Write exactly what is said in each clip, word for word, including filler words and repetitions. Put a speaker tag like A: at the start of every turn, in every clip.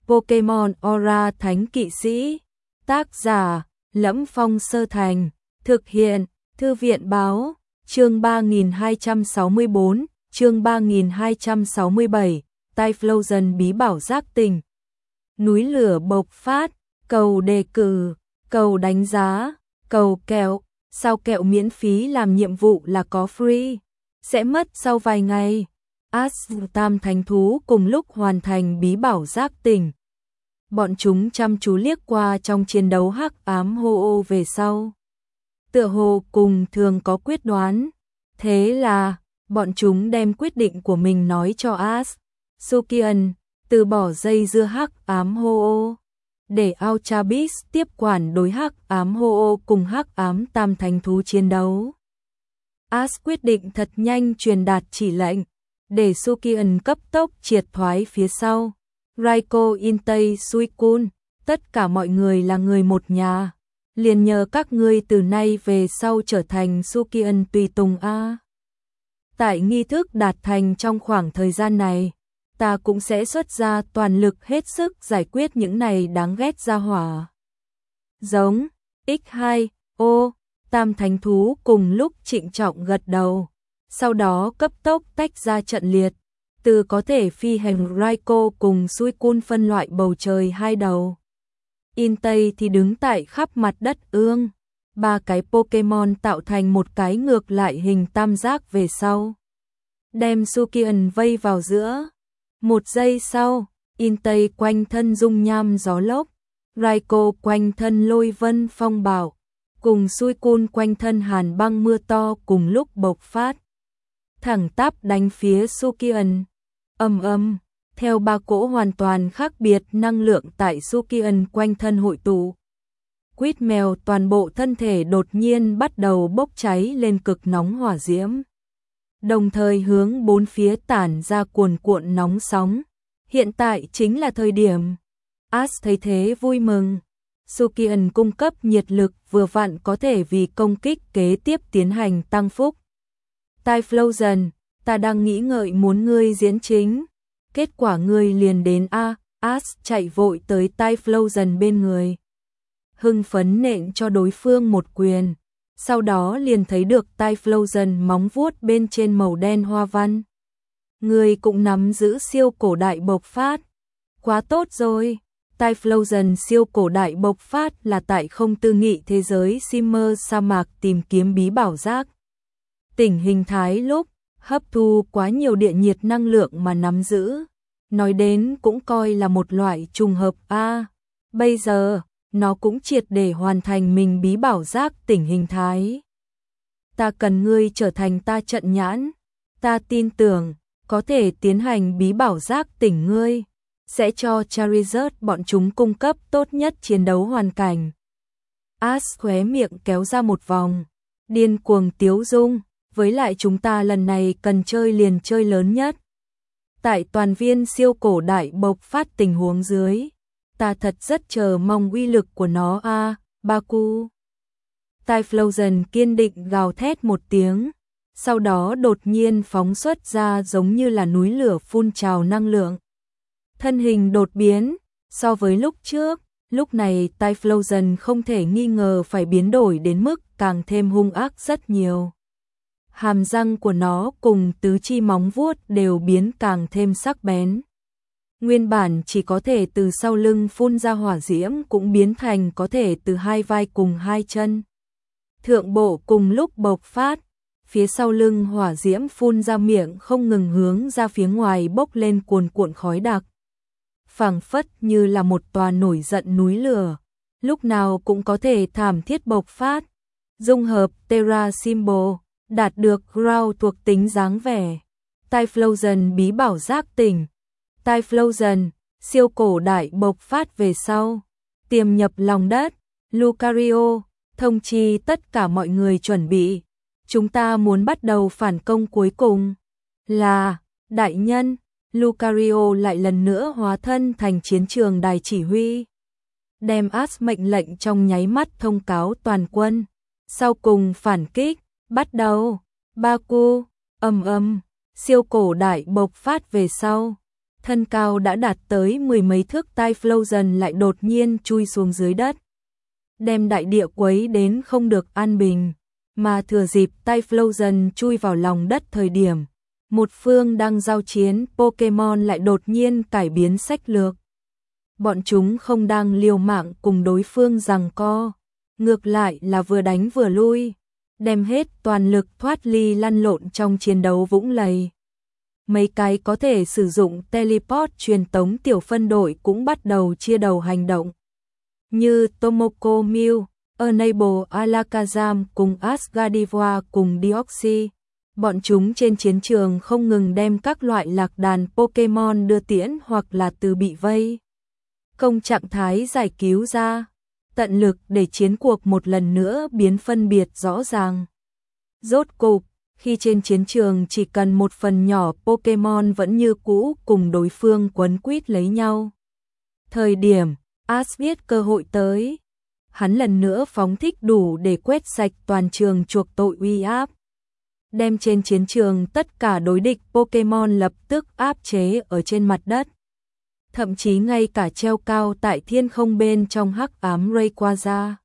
A: Pokemon Aura Thánh Kỵ Sĩ. Tác giả: Lẫm Phong Sơ Thành. Thực hiện: Thư viện báo. Chương ba nghìn hai trăm sáu mươi bốn, chương ba nghìn hai trăm sáu mươi bảy, Typhlosion bí bảo giác tỉnh. Núi lửa bộc phát, cầu đề cử, cầu đánh giá, cầu kẹo, sao kẹo miễn phí làm nhiệm vụ là có free, sẽ mất sau vài ngày. Ash tam thánh thú cùng lúc hoàn thành bí bảo giác tỉnh. Bọn chúng chăm chú liếc qua trong chiến đấu hắc ám hô ô về sau. Tựa hồ cùng thường có quyết đoán. Thế là, bọn chúng đem quyết định của mình nói cho Ash. Sukian, từ bỏ dây dưa hắc ám hô ô. Để Ultrabis tiếp quản đối hắc ám hô ô cùng hắc ám tam thánh thú chiến đấu. Ash quyết định thật nhanh truyền đạt chỉ lệnh. Để Sukian cấp tốc triệt thoái phía sau. Raiko Intei Suicune, tất cả mọi người là người một nhà. Liền nhờ các ngươi từ nay về sau trở thành Sukian tùy tùng a. Tại nghi thức đạt thành trong khoảng thời gian này, ta cũng sẽ xuất ra toàn lực hết sức giải quyết những này đáng ghét ra hỏa. Giống, ích hai, ô, tam thánh thú cùng lúc trịnh trọng gật đầu. Sau đó cấp tốc tách ra trận liệt. Từ có thể phi hành Raiko cùng Suicune phân loại bầu trời hai đầu. Intei thì đứng tại khắp mặt đất ương. Ba cái Pokemon tạo thành một cái ngược lại hình tam giác về sau. Đem Sukian vây vào giữa. Một giây sau, Intei quanh thân dung nham gió lốc. Raiko quanh thân lôi vân phong bạo. Cùng Suicune quanh thân hàn băng mưa to cùng lúc bộc phát. Thẳng tắp đánh phía Sukian. Ầm ầm, theo ba cỗ hoàn toàn khác biệt năng lượng tại Sukian quanh thân hội tụ. Quýt mèo toàn bộ thân thể đột nhiên bắt đầu bốc cháy lên cực nóng hỏa diễm. Đồng thời hướng bốn phía tản ra cuồn cuộn nóng sóng. Hiện tại chính là thời điểm. Ash thấy thế vui mừng. Sukian cung cấp nhiệt lực vừa vặn có thể vì công kích kế tiếp tiến hành tăng phúc. Typhlosion, ta đang nghĩ ngợi muốn ngươi diễn chính. Kết quả ngươi liền đến a. Ash chạy vội tới Typhlosion bên người. Hưng phấn nện cho đối phương một quyền. Sau đó liền thấy được Typhlosion móng vuốt bên trên màu đen hoa văn. Ngươi cũng nắm giữ siêu cổ đại bộc phát. Quá tốt rồi. Typhlosion siêu cổ đại bộc phát là tại không tư nghị thế giới Shimmer sa mạc tìm kiếm bí bảo giác tỉnh hình thái lúc hấp thu quá nhiều địa nhiệt năng lượng mà nắm giữ. Nói đến cũng coi là một loại trùng hợp a. À, bây giờ, nó cũng triệt để hoàn thành mình bí bảo giác tỉnh hình thái. Ta cần ngươi trở thành ta trận nhãn. Ta tin tưởng, có thể tiến hành bí bảo giác tỉnh ngươi. Sẽ cho Charizard bọn chúng cung cấp tốt nhất chiến đấu hoàn cảnh. Ash khóe miệng kéo ra một vòng. Điên cuồng tiếu dung. Với lại chúng ta lần này cần chơi liền chơi lớn nhất. Tại toàn viên siêu cổ đại bộc phát tình huống dưới. Ta thật rất chờ mong uy lực của nó a. À, Baku. Typhlosion kiên định gào thét một tiếng. Sau đó đột nhiên phóng xuất ra giống như là núi lửa phun trào năng lượng. Thân hình đột biến. So với lúc trước, lúc này Typhlosion không thể nghi ngờ phải biến đổi đến mức càng thêm hung ác rất nhiều. Hàm răng của nó cùng tứ chi móng vuốt đều biến càng thêm sắc bén. Nguyên bản chỉ có thể từ sau lưng phun ra hỏa diễm cũng biến thành có thể từ hai vai cùng hai chân. Thượng bộ cùng lúc bộc phát, phía sau lưng hỏa diễm phun ra miệng không ngừng hướng ra phía ngoài bốc lên cuồn cuộn khói đặc. Phảng phất như là một tòa nổi giận núi lửa, lúc nào cũng có thể thảm thiết bộc phát. Dung hợp Terra Symbol, đạt được Ground thuộc tính dáng vẻ. Typhlosion bí bảo giác tỉnh. Typhlosion, siêu cổ đại bộc phát về sau. Tiềm nhập lòng đất. Lucario, thông chi tất cả mọi người chuẩn bị. Chúng ta muốn bắt đầu phản công cuối cùng. Là, đại nhân. Lucario lại lần nữa hóa thân thành chiến trường đài chỉ huy. Đem Ash mệnh lệnh trong nháy mắt thông cáo toàn quân. Sau cùng phản kích. Bắt đầu. Baku, ầm ầm, siêu cổ đại bộc phát về sau. thân cao đã đạt tới mười mấy thước Typhlosion lại đột nhiên chui xuống dưới đất, đem đại địa quấy đến không được an bình, mà thừa dịp Typhlosion chui vào lòng đất thời điểm, một phương đang giao chiến Pokemon lại đột nhiên cải biến sách lược. Bọn chúng không đang liều mạng cùng đối phương giằng co, ngược lại là vừa đánh vừa lui, đem hết toàn lực thoát ly lăn lộn trong chiến đấu vũng lầy. Mấy cái có thể sử dụng teleport truyền tống tiểu phân đội cũng bắt đầu chia đầu hành động. Như Tomoko Mew, Enable Alakazam cùng Asgardiva cùng Deoxys. Bọn chúng trên chiến trường không ngừng đem các loại lạc đàn Pokemon đưa tiễn hoặc là từ bị vây công trạng thái giải cứu ra, tận lực để chiến cuộc một lần nữa biến phân biệt rõ ràng. Rốt cục, khi trên chiến trường chỉ cần một phần nhỏ Pokemon vẫn như cũ cùng đối phương quấn quýt lấy nhau. Thời điểm, Ash biết cơ hội tới, hắn lần nữa phóng thích đủ để quét sạch toàn trường chuộc tội uy áp. Đem trên chiến trường tất cả đối địch Pokemon lập tức áp chế ở trên mặt đất. Thậm chí ngay cả treo cao tại thiên không bên trong hắc ám Rayquaza,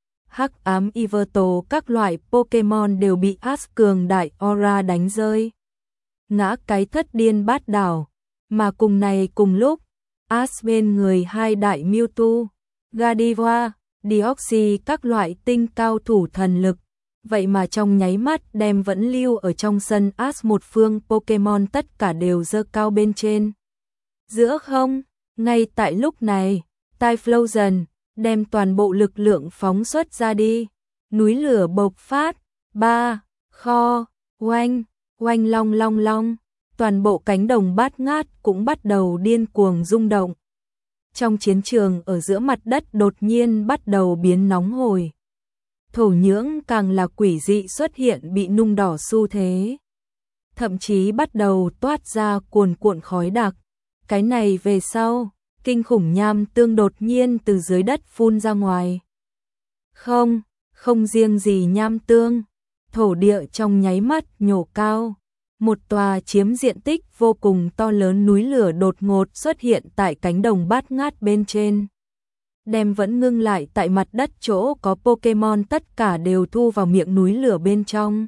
A: hắc ám Yveltal, các loại Pokemon đều bị Ash cường đại aura đánh rơi, ngã cái thất điên bát đảo. Mà cùng này cùng lúc, Ash bên người hai đại Mewtwo, Gardevoir, Deoxys, các loại tinh cao thủ thần lực, vậy mà trong nháy mắt đem vẫn lưu ở trong sân Ash một phương Pokemon tất cả đều giơ cao bên trên. Giữa không, ngay tại lúc này, Typhlosion đem toàn bộ lực lượng phóng xuất ra đi, núi lửa bộc phát, ba, kho, oanh, oanh long long long, toàn bộ cánh đồng bát ngát cũng bắt đầu điên cuồng rung động. Trong chiến trường ở giữa mặt đất đột nhiên bắt đầu biến nóng hổi. Thổ nhưỡng càng là quỷ dị xuất hiện bị nung đỏ xu thế. Thậm chí bắt đầu toát ra cuồn cuộn khói đặc. Cái này về sau, kinh khủng nham tương đột nhiên từ dưới đất phun ra ngoài. Không, không riêng gì nham tương, thổ địa trong nháy mắt nhổ cao. Một tòa chiếm diện tích vô cùng to lớn núi lửa đột ngột xuất hiện tại cánh đồng bát ngát bên trên. Đem vẫn ngưng lại tại mặt đất chỗ có Pokemon tất cả đều thu vào miệng núi lửa bên trong.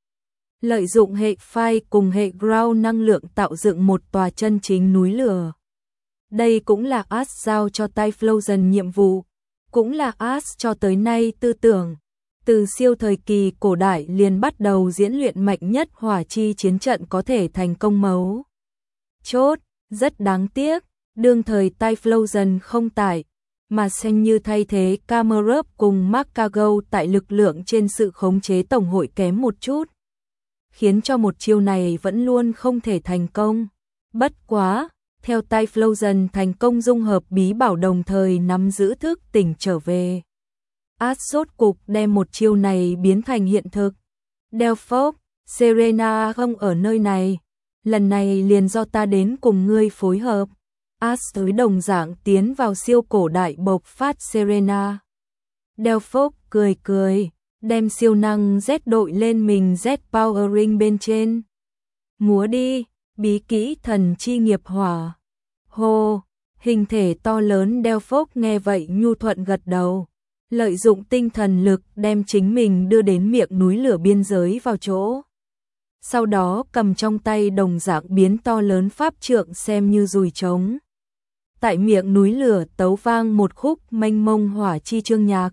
A: Lợi dụng hệ Fire cùng hệ Ground năng lượng tạo dựng một tòa chân chính núi lửa. Đây cũng là Ash giao cho Typhlosion nhiệm vụ, cũng là Ash cho tới nay tư tưởng. Từ siêu thời kỳ cổ đại liền bắt đầu diễn luyện mạnh nhất hỏa chi chiến trận có thể thành công mấu chốt. Rất đáng tiếc, đương thời Typhlosion không tại, mà xem như thay thế Camerupt cùng Magcargo tại lực lượng trên sự khống chế tổng hội kém một chút, khiến cho một chiêu này vẫn luôn không thể thành công. Bất quá, theo Typhlosion thành công dung hợp bí bảo đồng thời nắm giữ thức tỉnh trở về, Ash rốt cục đem một chiêu này biến thành hiện thực. Delphox, Serena không ở nơi này, lần này liền do ta đến cùng ngươi phối hợp. Ash tới đồng dạng tiến vào siêu cổ đại bộc phát Serena. Delphox cười cười, đem siêu năng Z đội lên mình Z Powering bên trên. Múa đi, bí kỹ thần chi nghiệp hỏa. Hô, hình thể to lớn Delphox nghe vậy nhu thuận gật đầu. Lợi dụng tinh thần lực đem chính mình đưa đến miệng núi lửa biên giới vào chỗ. Sau đó cầm trong tay đồng dạng biến to lớn pháp trượng xem như dùi trống. Tại miệng núi lửa tấu vang một khúc mênh mông hỏa chi chương nhạc.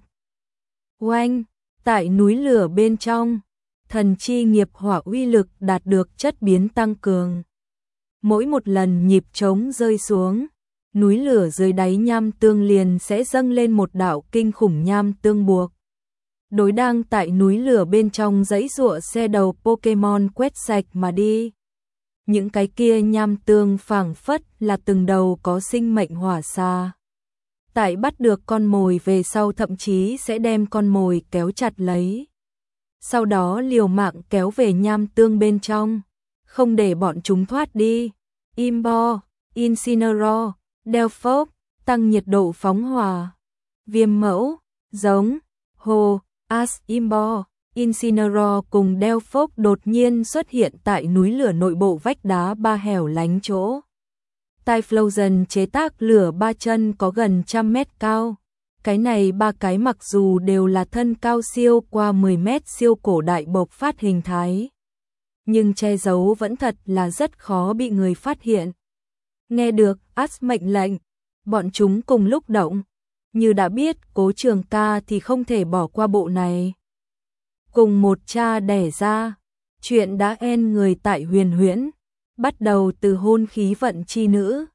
A: Oanh, tại núi lửa bên trong, thần chi nghiệp hỏa uy lực đạt được chất biến tăng cường. Mỗi một lần nhịp trống rơi xuống, núi lửa dưới đáy nham tương liền sẽ dâng lên một đạo kinh khủng nham tương buộc. Đối đang tại núi lửa bên trong dãy giụa xe đầu Pokemon quét sạch mà đi. Những cái kia nham tương phảng phất là từng đầu có sinh mệnh hỏa xa. Tại bắt được con mồi về sau thậm chí sẽ đem con mồi kéo chặt lấy. Sau đó liều mạng kéo về nham tương bên trong, không để bọn chúng thoát đi. Imbo, Incineroar, Delphox, tăng nhiệt độ phóng hỏa. Viêm mẫu, giống, hồ, Ash, Imbo, Incineroar cùng Delphox đột nhiên xuất hiện tại núi lửa nội bộ vách đá ba hẻo lánh chỗ. Typhlosion chế tác lửa ba chân có gần trăm mét cao. Cái này ba cái mặc dù đều là thân cao siêu qua mười mét siêu cổ đại bộc phát hình thái, nhưng che giấu vẫn thật là rất khó bị người phát hiện. Nghe được Ash mệnh lệnh, bọn chúng cùng lúc động, như đã biết Cố Trường Ca thì không thể bỏ qua bộ này. Cùng một cha đẻ ra, chuyện đã en người tại Huyền Huyễn, bắt đầu từ hôn khí vận chi nữ,